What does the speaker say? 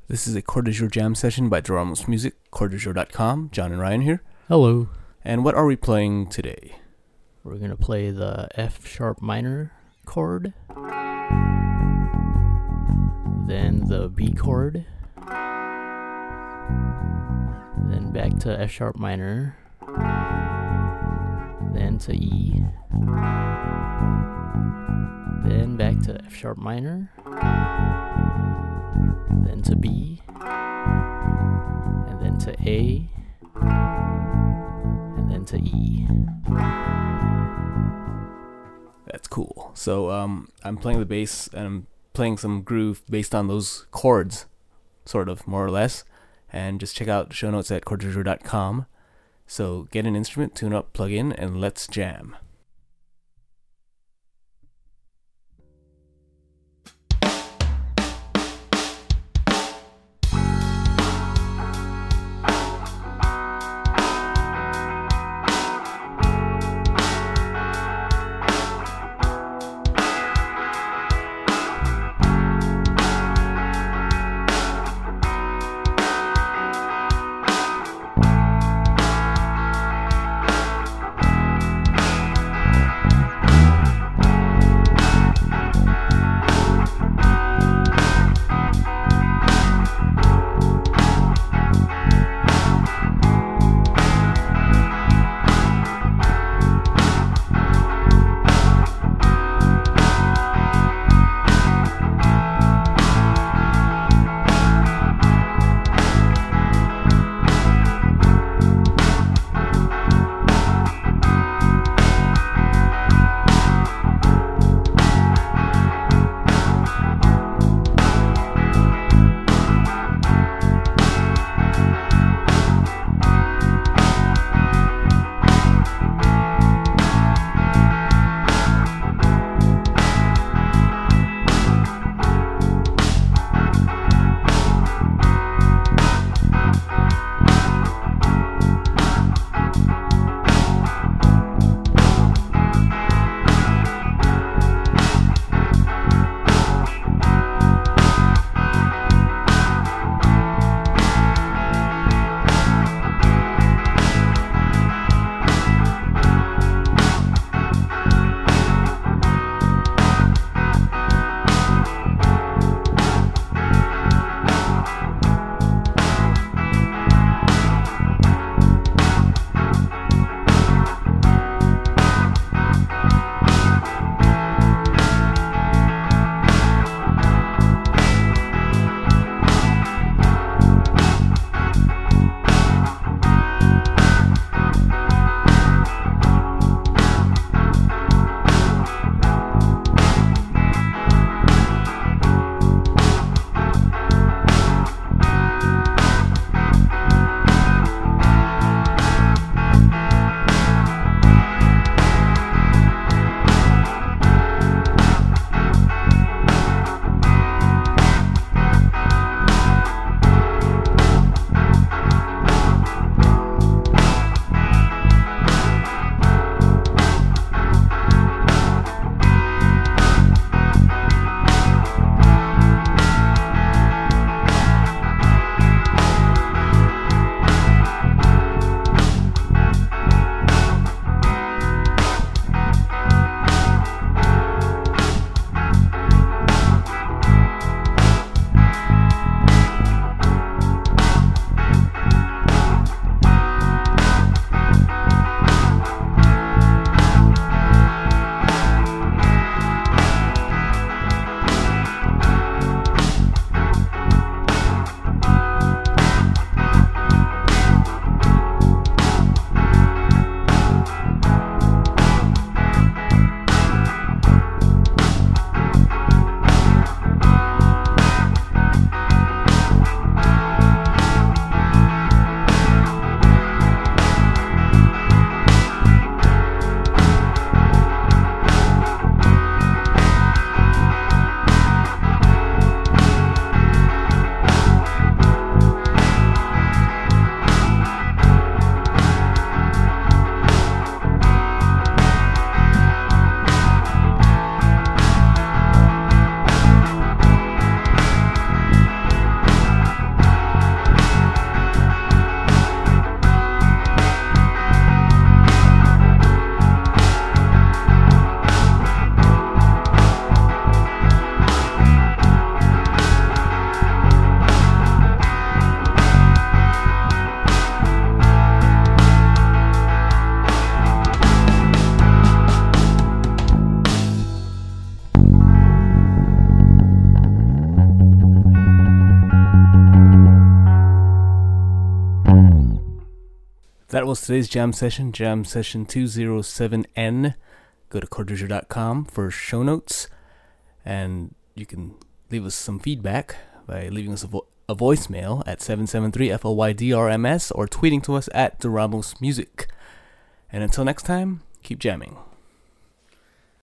This is a Chord du Jour jam session by Doramos Music, chorddujour.com. John and Ryan here. Hello. And what are we playing today? We're going to play the F sharp minor chord, then the B chord, then back to F sharp minor, then to E, then back to F sharp minor, then to B, and then to A, and then to E. That's cool. So I'm playing the bass and I'm playing some groove based on those chords, sort of, more or less. And just check out the show notes at chorddujour.com. So get an instrument, tune up, plug in, and let's jam. was today's jam session 207N. Go to chordradier.com for show notes, and you can leave us some feedback by leaving us a voicemail at 773-FLYDRMS or tweeting to us at Doramos Music. And until next time, keep jamming.